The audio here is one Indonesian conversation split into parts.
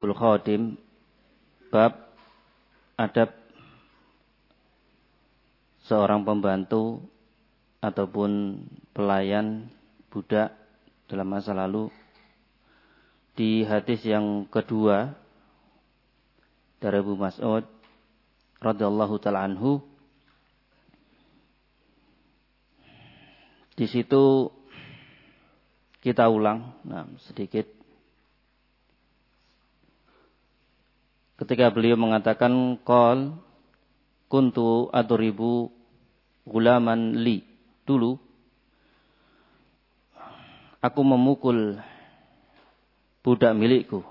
Khadim, bab adab seorang pembantu ataupun pelayan budak dalam masa lalu. Di hadis yang kedua dari Abu Mas'ud radhiyallahu ta'ala anhu, di situ kita ulang sedikit. Ketika beliau mengatakan qol kuntu adribu gulaman li, dulu aku memukul budak milikku.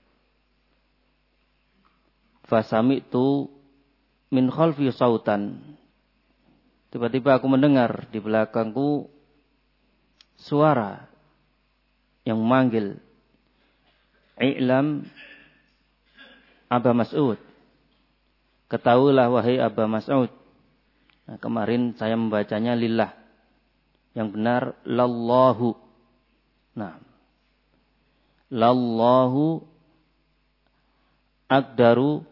Fasami'tu min khalfi sautan, tiba-tiba aku mendengar di belakangku suara yang memanggil, I'lam Aba Mas'ud, ketahuilah wahai Aba Mas'ud. Nah, kemarin saya membacanya lillah, yang benar lallahu. Nah, lallahu aqdaru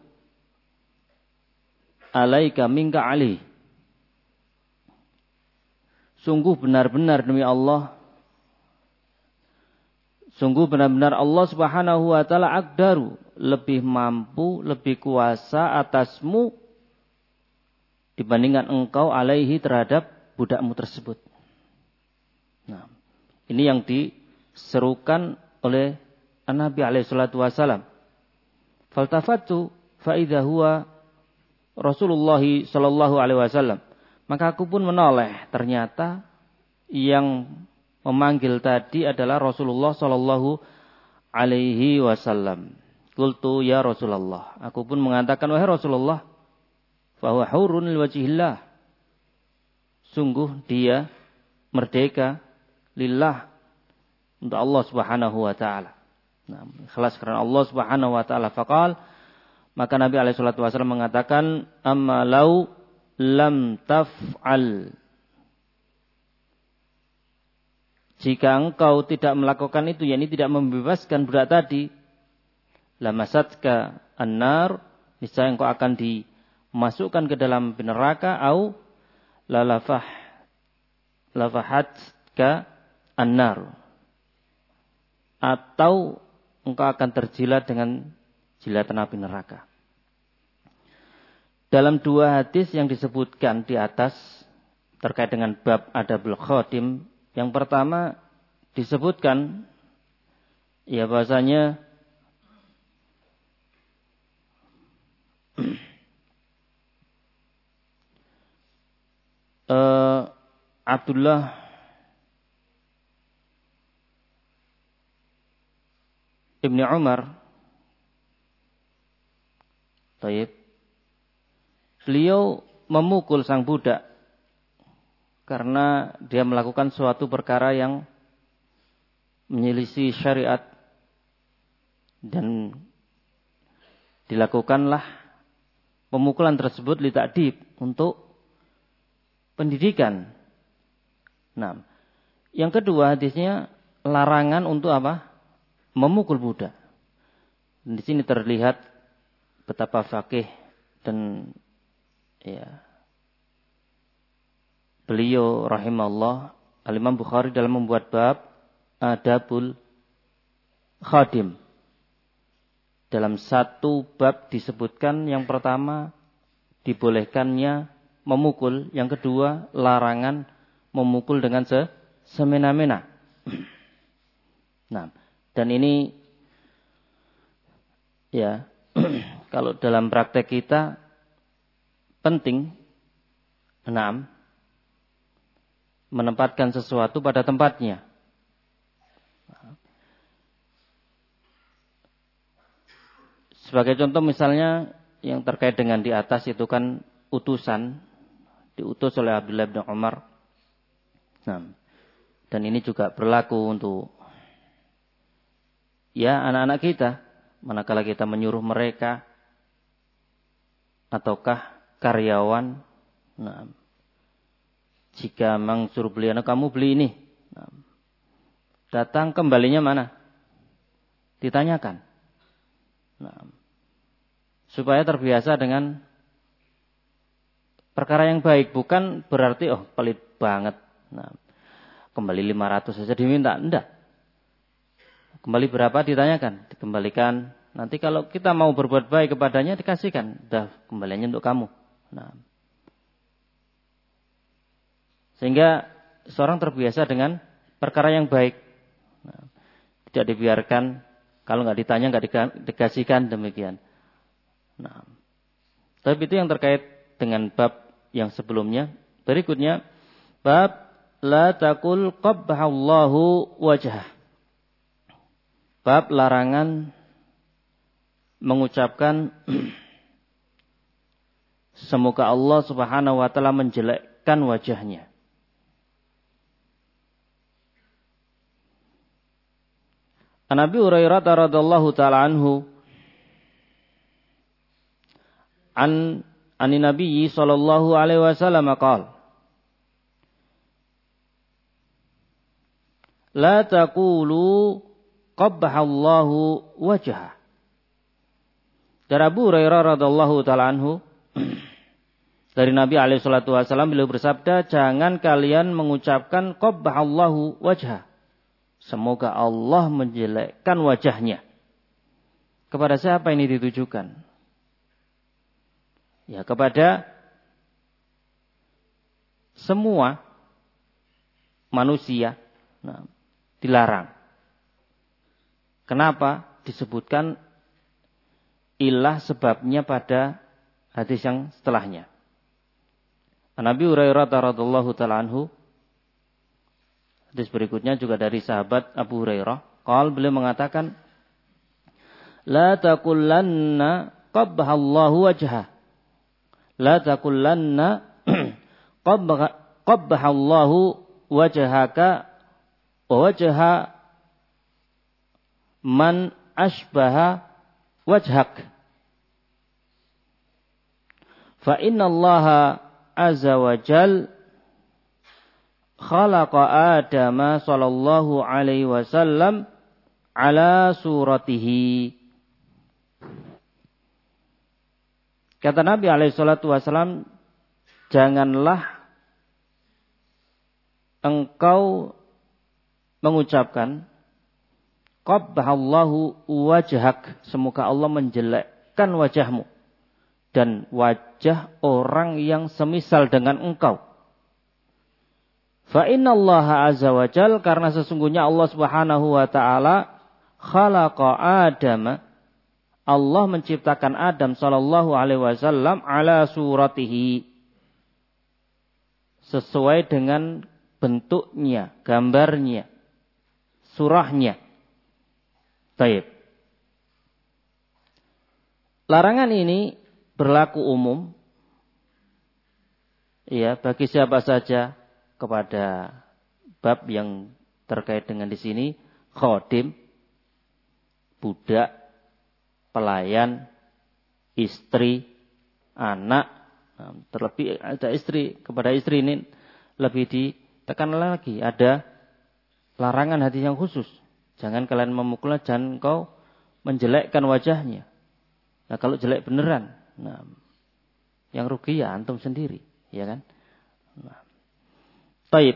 alaika minka ali. Sungguh benar-benar demi Allah, sungguh benar-benar Allah Subhanahu wa ta'ala aqdaru, lebih mampu, lebih kuasa atasmu dibandingkan engkau alaihi terhadap budakmu tersebut. Nah, ini yang diserukan oleh Nabi alaihi salatu wasalam. Faltafatu fa idza huwa Rasulullah sallallahu alaihi wasallam. Maka aku pun menoleh, ternyata yang memanggil tadi adalah Rasulullah sallallahu alaihi wasallam. Qultu ya Rasulullah, aku pun mengatakan wahai Rasulullah, fa huwa hurun li wajhillah, sungguh dia merdeka lillah, untuk Allah Subhanahu wa taala. Nah, ikhlas karena Allah Subhanahu wa taala. Faqal, maka Nabi alaihi salatu wasallam mengatakan, amma lau lam taf'al, jika engkau tidak melakukan itu, yakni tidak membebaskan budak tadi, lamasatka an-nar, niscaya engkau akan dimasukkan ke dalam neraka, au lafahatka an-nar, atau engkau akan terjilat dengan jilatan api neraka. Dalam dua hadis yang disebutkan di atas terkait dengan bab adabul khadim, yang pertama disebutkan ya bahasanya Abdullah Ibni Umar, beliau memukul sang budak karena dia melakukan suatu perkara yang menyelisih syariat, dan dilakukanlah pemukulan tersebut li ta'dib, untuk pendidikan. Nah, yang kedua hadisnya larangan untuk apa? Memukul budak. Dan di sini terlihat betapa faqih dan ya beliau rahimahullah Al-Imam Bukhari dalam membuat bab adabul khadim. Dalam satu bab disebutkan yang pertama dibolehkannya memukul, yang kedua larangan memukul dengan semena-mena. Nah, dan ini ya kalau dalam praktek kita penting menempatkan sesuatu pada tempatnya. Sebagai contoh misalnya yang terkait dengan di atas itu kan utusan, diutus oleh Abdullah bin Umar. Nah, dan ini juga berlaku untuk ya anak-anak kita, manakala kita menyuruh mereka ataukah karyawan, nah, jika memang suruh beli anak kamu beli ini, nah, datang kembalinya mana? Ditanyakan. supaya terbiasa dengan perkara yang baik. Bukan berarti pelit banget. Nah, kembali 500 saja diminta. Enggak. Kembali berapa ditanyakan, dikembalikan. Nanti kalau kita mau berbuat baik kepadanya dikasihkan. Dah kembaliannya untuk kamu. Nah, sehingga seorang terbiasa dengan perkara yang baik. Nah, tidak dibiarkan, kalau nggak ditanya nggak dikasihkan, demikian. Nah, tapi itu yang terkait dengan bab yang sebelumnya. Berikutnya, bab la taqul qabbahallahu wajhah. Bab larangan mengucapkan semoga Allah Subhanahu wa taala menjelekkan wajahnya. An Abi Hurairah radhiyallahu taala anhu an Nabi sallallahu alaihi wasallam qala la taqulu qabbahallahu wajhah. Dari Abu Hurairah radhiyallahu taala anhu dari Nabi alaihi salatu wasallam beliau bersabda, jangan kalian mengucapkan qabbahallahu wajhah. Semoga Allah menjelekkan wajahnya. Kepada siapa ini ditujukan? Ya, kepada semua manusia. Nah, dilarang. Kenapa? Disebutkan ilah sebabnya pada hadis yang setelahnya. Nabi Hurairah radhiyallahu ta'ala anhu, hadis berikutnya juga dari sahabat Abu Hurairah, beliau mengatakan, la taqulanna qabbahallahu wajhah. La taqulanna qabbahallahu wajhaka wa wajha man ashbaha wajhak. Fa inna Allah azza wa jal khalaqa Adama sallallahu alaihi wasallam ala suratihi. Kata Nabi alaihi salatu wasallam, janganlah engkau mengucapkan qabbahallahu wajhak, semoga Allah menjelekkan wajahmu dan wajah orang yang semisal dengan engkau. Fa innallaha azza wa jal, karena sesungguhnya Allah Subhanahu wa taala khalaqa Adama, Allah menciptakan Adam sallallahu alaihi wasallam ala suratihi, sesuai dengan bentuknya, gambarnya, surahnya. Baik. Larangan ini berlaku umum, ya, bagi siapa saja kepada bab yang terkait dengan di sini, khodim, budak, pelayan, istri, anak, terlebih ada istri, kepada istri ini lebih ditekan lagi, ada larangan hadis yang khusus. Jangan kalian memukulnya, jangan kau menjelekkan wajahnya. Nah, kalau jelek beneran, nah, yang rugi ya antum sendiri, ya kan? Nah. Baik.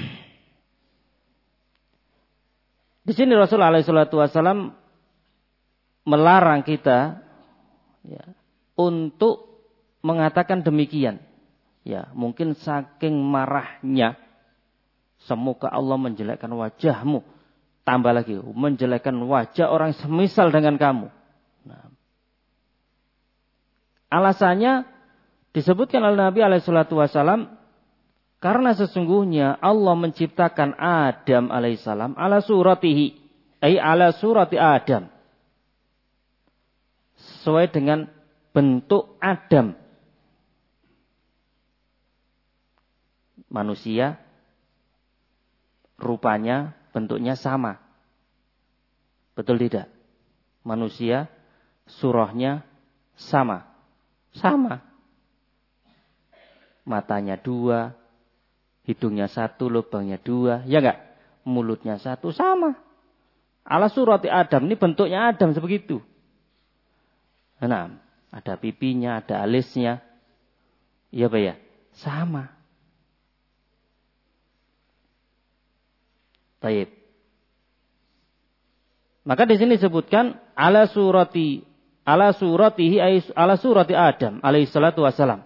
Di sini Rasulullah SAW melarang kita, ya, untuk mengatakan demikian. Ya, mungkin saking marahnya, semoga Allah menjelekkan wajahmu. Tambah lagi, menjelekkan wajah orang semisal dengan kamu. Nah, alasannya disebutkan oleh Nabi SAW, karena sesungguhnya Allah menciptakan Adam alaihissalam ala suratihi, ay ala surati Adam, sesuai dengan bentuk Adam. Manusia rupanya, bentuknya sama. Betul tidak? Manusia surahnya sama. Sama. Matanya 2, hidungnya 1, lubangnya 2, ya enggak? Mulutnya 1, sama. Ala surati Adam, ini bentuknya Adam sebegitu. Nah, ada pipinya, ada alisnya. Iya Pak ya? Sama. Baik. Maka di sini disebutkan ala surati Adam alaihi salatu wasalam.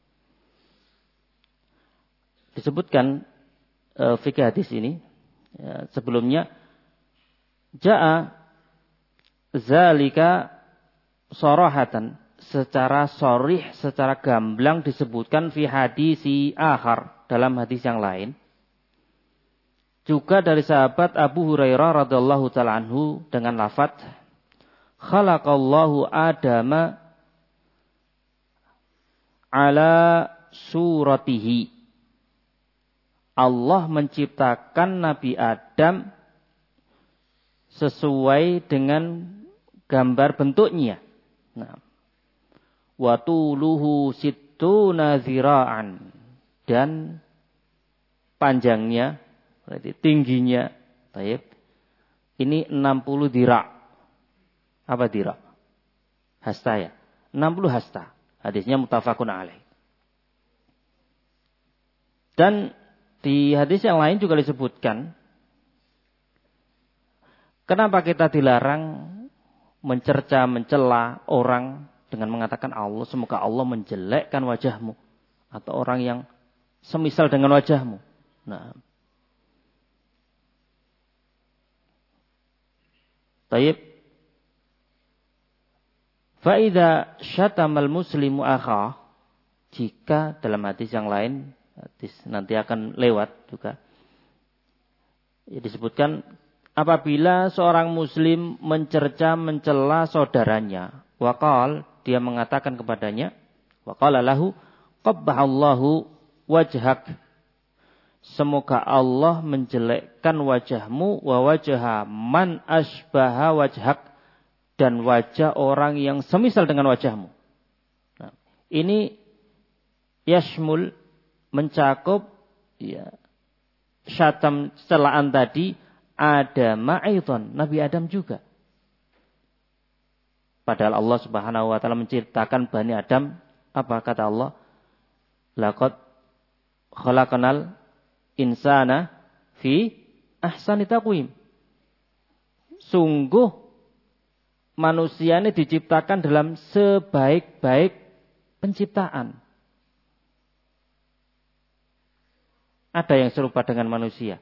Disebutkan fikih hadis ini sebelumnya jaa zalika sarahatan, secara sharih, secara gamblang disebutkan fi hadisi akhar, dalam hadis yang lain. Juga dari sahabat Abu Hurairah radhiyallahu taala anhu dengan lafaz khalaqallahu Adama ala suratihi. Allah menciptakan Nabi Adam sesuai dengan gambar bentuknya. Nah, wa tuluhu sittuna zira'an, dan panjangnya, berarti tingginya, baik, ini 60 dira'. Apa dira'? Hasta ya. 60 hasta. Hadisnya muttafaqun alaih. Dan di hadis yang lain juga disebutkan, kenapa kita dilarang mencerca, mencela orang dengan mengatakan Allah, semoga Allah menjelekkan wajahmu, atau orang yang semisal dengan wajahmu. Nah, taib. Faida syatamal muslimu akha, jika dalam hadis yang lain, hadis nanti akan lewat juga, ya, disebutkan apabila seorang muslim mencerca, mencela saudaranya, waqal, dia mengatakan kepadanya, waqala lahu qabbahallahu wajhak, semoga Allah menjelekkan wajahmu, wa wajha man asbaha wajhak, dan wajah orang yang semisal dengan wajahmu. Nah, ini yashmul, mencakup ya, syatam, celaan tadi, Adam aidan, Nabi Adam juga. Padahal Allah Subhanahu wa taala menciptakan Bani Adam, apa kata Allah? Laqad khalaqnal insana fi ahsani taqwim. Sungguh manusia ini diciptakan dalam sebaik-baik penciptaan. Ada yang serupa dengan manusia?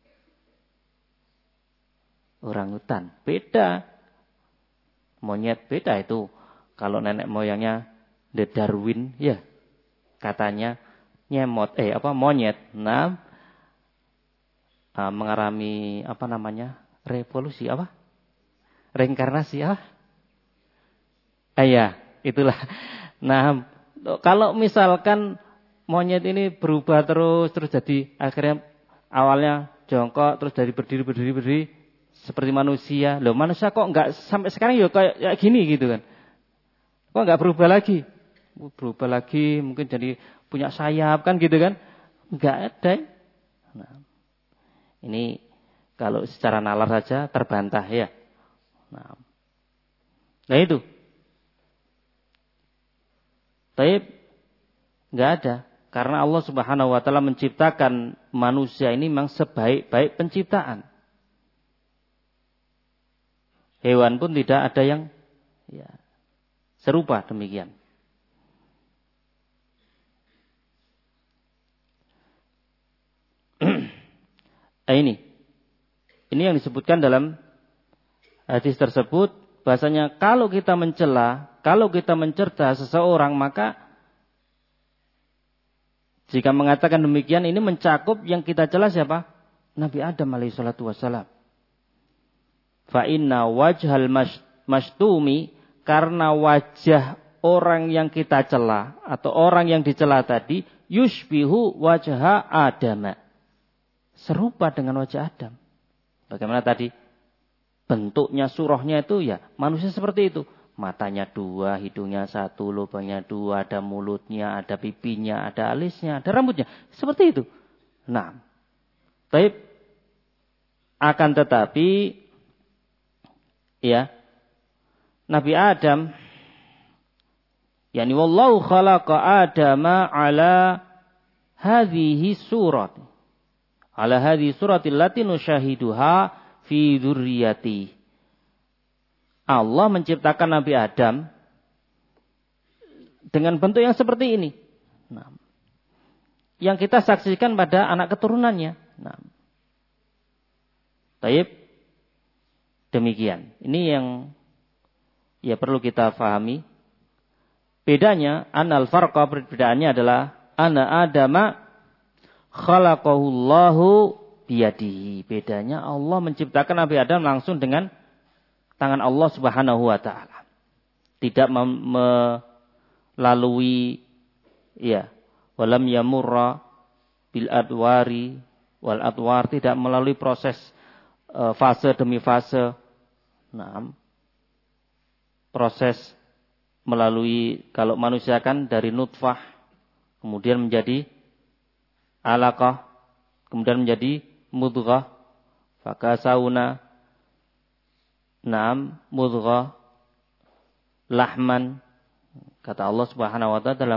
Orangutan beda, monyet beda itu. Kalau nenek moyangnya The Darwin, ya katanya monyet, mengalami revolusi reinkarnasi ya itulah. Nah, kalau misalkan monyet ini berubah terus jadi akhirnya awalnya jongkok, terus dari berdiri seperti manusia. Loh, manusia kok enggak sampai sekarang ya kayak gini gitu kan. Kok enggak berubah lagi? Berubah lagi, mungkin jadi punya sayap kan gitu kan. Enggak ada. Nah, ini kalau secara nalar saja terbantah ya. Nah itu. Taib enggak ada. Karena Allah Subhanahu wa taala menciptakan manusia ini memang sebaik-baik penciptaan. Hewan pun tidak ada yang ya, serupa demikian. Ini yang disebutkan dalam hadis tersebut, bahasanya kalau kita mencela, kalau kita mencerca seseorang, maka jika mengatakan demikian, ini mencakup yang kita cela siapa? Nabi Adam alaihi salatu wassalam. Fa inna wajhal mashtumi, karena wajah orang yang kita cela atau orang yang dicela tadi, yushbihu wajha Adam, serupa dengan wajah Adam. Bagaimana tadi? Bentuknya, surahnya itu ya manusia seperti itu. Matanya 2, hidungnya 1, lubangnya 2, ada mulutnya, ada pipinya, ada alisnya, ada rambutnya. Seperti itu. Nah, baik. Akan tetapi ya, Nabi Adam Yani wallahu khalaqa Adama ala hadhihi surat. Ala hadhihi suratil lati nusyahiduha fi dzurriyyati. Allah menciptakan Nabi Adam dengan bentuk yang seperti ini. Nah, yang kita saksikan pada anak keturunannya. Nah, taib. Demikian. Ini yang ya perlu kita fahami. Bedanya, anal farqa, perbedaannya adalah ana Adama khalaqahullahu biyadihi. Bedanya Allah menciptakan Nabi Adam langsung dengan tangan Allah Subhanahu wa taala. Tidak melalui ya, walam yamurra bil adwari wal adwar, tidak melalui proses fase demi fase. Nah, proses melalui, kalau manusia kan dari nutfah, kemudian menjadi alaqah, kemudian menjadi mudghah, fakasauna, naam, mudghah, lahman. Kata Allah Subhanahu wa taala dalam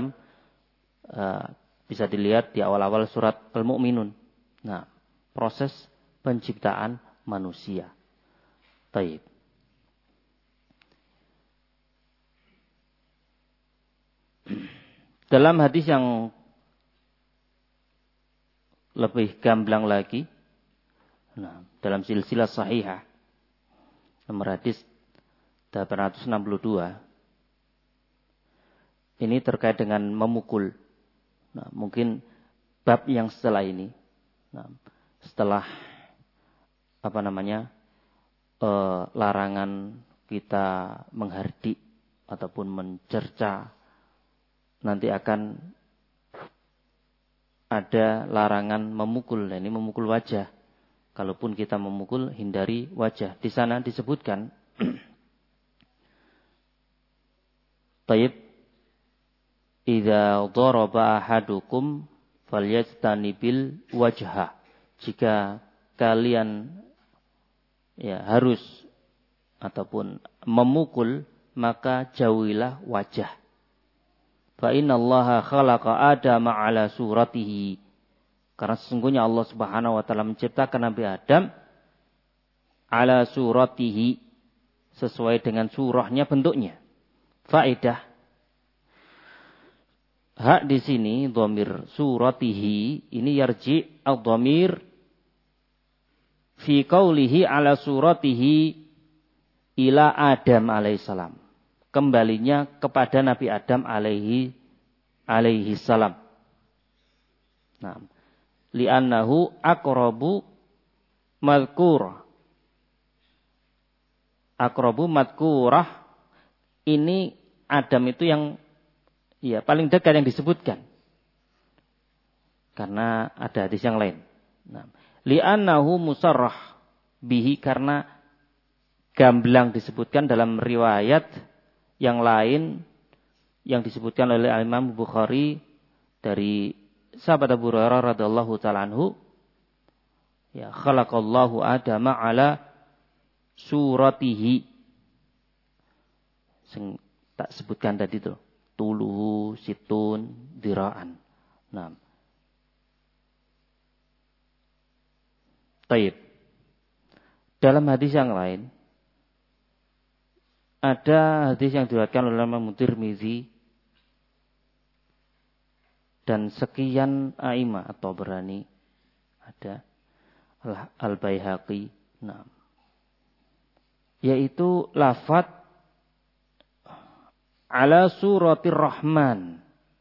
bisa dilihat di awal-awal surat Al-Mu'minun. Nah, proses penciptaan manusia. Taib. Dalam hadis yang lebih gamblang lagi, nah, dalam silsilah sahihah, nomor hadis 862, ini terkait dengan memukul. Nah, mungkin bab yang setelah ini, nah, setelah larangan kita menghardik ataupun mencerca, nanti akan ada larangan memukul. Ini memukul wajah. Kalaupun kita memukul, hindari wajah. Di sana disebutkan, taib, idza daraba ahadukum falyajtanibil wajha. Jika kalian ya harus ataupun memukul, maka jauhilah wajah. Fa innallaha khalaqa Adama ala suratihi. Karena sesungguhnya Allah Subhanahu wa taala menciptakan Nabi Adam ala suratihi, sesuai dengan surahnya, bentuknya. Faedah. Hak di sini dhamir suratihi ini yarji ad-dhamir fi qaulihi ala suratihi ila Adam alaihissalam. Kembalinya kepada Nabi Adam alaihi salam. Nah, li'annahu aqrabu madhkurah. Aqrabu madhkurah, ini Adam itu yang ya paling dekat yang disebutkan. Karena ada hadis yang lain. Nah, li'annahu musarrah bihi, karena gamblang disebutkan dalam riwayat yang lain yang disebutkan oleh Imam Bukhari dari sahabat Abu Hurairah radhiyallahu ta'ala anhu, ya, khalaqallahu Adama ala suratihi. Tak sebutkan tadi itu, tuluhu situn diraan. Nah, taib. Dalam hadis yang lain ada hadis yang diriwayatkan oleh Imam Tirmizi dan sekian a'immah atau berani, ada Al-Baihaqi, nah, yaitu lafaz ala suratir rahman,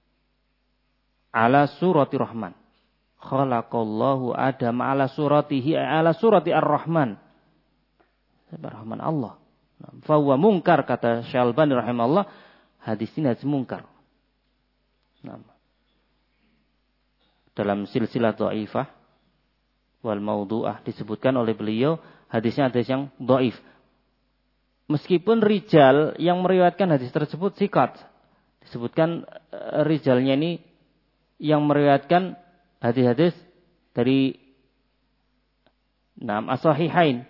ala suratir rahman, khalaqallahu Adam ala suratihi, ala surati ar-rahman, ar-rahman Allah. Fahuwa mungkar, kata Syalbani rahimahullah, hadis ini hadis mungkar. Nah, dalam silsilah dhaifah wal maudhu'ah disebutkan oleh beliau hadisnya hadis yang dhaif. Meskipun rijal yang meriwayatkan hadis tersebut siqat, disebutkan rijalnya ini yang meriwayatkan hadis-hadis dari as-sahihain.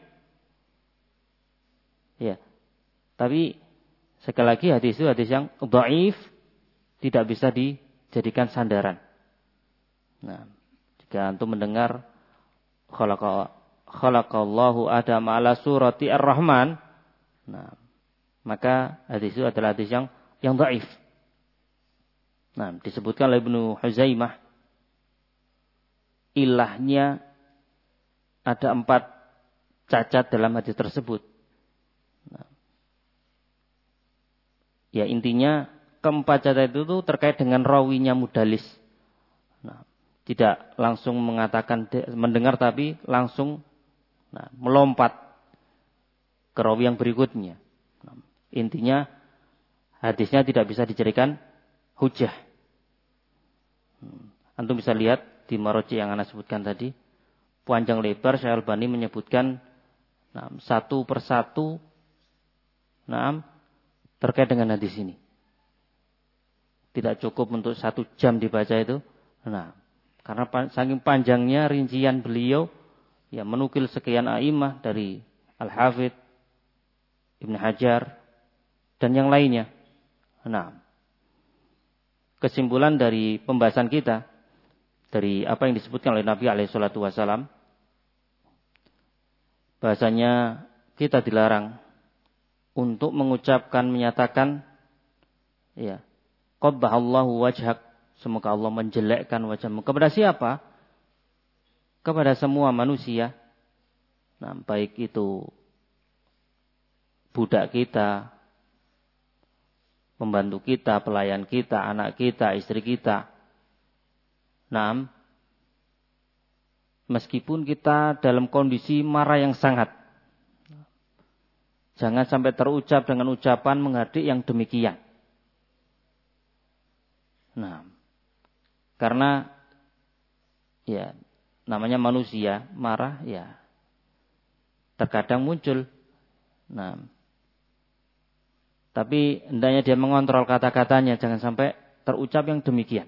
Ya. Tapi sekali lagi hadis itu hadis yang dhaif tidak bisa dijadikan sandaran. Nah, jika antum mendengar khalaqallahu Adam ala surati ar-Rahman, nah, maka hadis itu adalah hadis yang dhaif. Nah, disebutkan oleh Ibnu Huzaimah, ilahnya ada 4 cacat dalam hadis tersebut. Nah, ya intinya keempat cacat itu tuh terkait dengan rawinya mudallis. Nah, tidak langsung mengatakan mendengar, tapi langsung melompat ke rawi yang berikutnya. Nah, intinya hadisnya tidak bisa dijadikan hujah. Antum bisa lihat di Maroji yang Anda sebutkan tadi, panjang lebar Syekh Albani menyebutkan satu persatu terkait dengan hadis ini. Tidak cukup untuk 1 jam dibaca itu. Nah, karena saking panjangnya rincian beliau, ya menukil sekian a'imah dari Al-Hafidz, Ibnu Hajar, dan yang lainnya. Nah, kesimpulan dari pembahasan kita, dari apa yang disebutkan oleh Nabi SAW, bahasanya kita dilarang untuk mengucapkan, menyatakan, ya, qabbahallahu wajhak, semoga Allah menjelekkan wajahmu. Kepada siapa? Kepada semua manusia. Nah, baik itu budak kita, pembantu kita, pelayan kita, anak kita, istri kita. Nah, meskipun kita dalam kondisi marah yang sangat, jangan sampai terucap dengan ucapan menghardik yang demikian. Nah, karena ya namanya manusia marah, ya terkadang muncul. Nah, tapi hendaknya dia mengontrol kata-katanya, jangan sampai terucap yang demikian.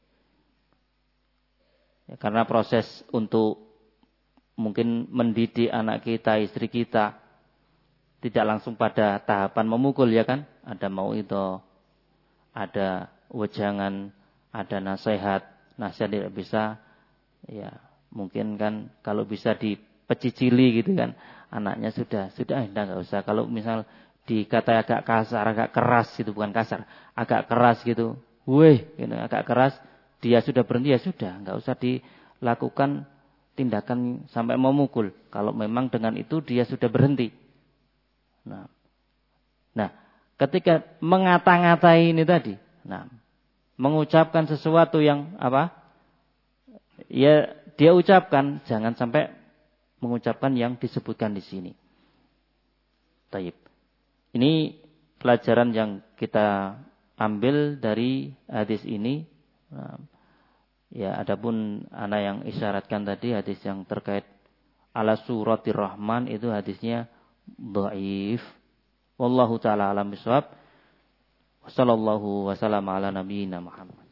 Ya, karena proses untuk mungkin mendidik anak kita, istri kita, tidak langsung pada tahapan memukul, ya kan? Ada mauidhah, ada wejangan, ada nasihat tidak bisa, ya mungkin kan kalau bisa dipecicili gitu kan, anaknya sudah nggak usah. Kalau misal dikata agak kasar, agak keras gitu, bukan kasar, agak keras gitu, gitu, agak keras, dia sudah berhenti, ya sudah, nggak usah dilakukan tindakan sampai memukul. Kalau memang dengan itu dia sudah berhenti. Nah, ketika mengata-ngatai ini tadi, mengucapkan sesuatu yang apa? Ya, dia ucapkan, jangan sampai mengucapkan yang disebutkan di sini. Taib. Ini pelajaran yang kita ambil dari hadis ini. Ya, adapun ana yang isyaratkan tadi, hadis yang terkait ala suratir Rahman, itu hadisnya dhaif. Wallahu taala alam bisawab. Wassallallahu wasallam ala nabiyyina Muhammad.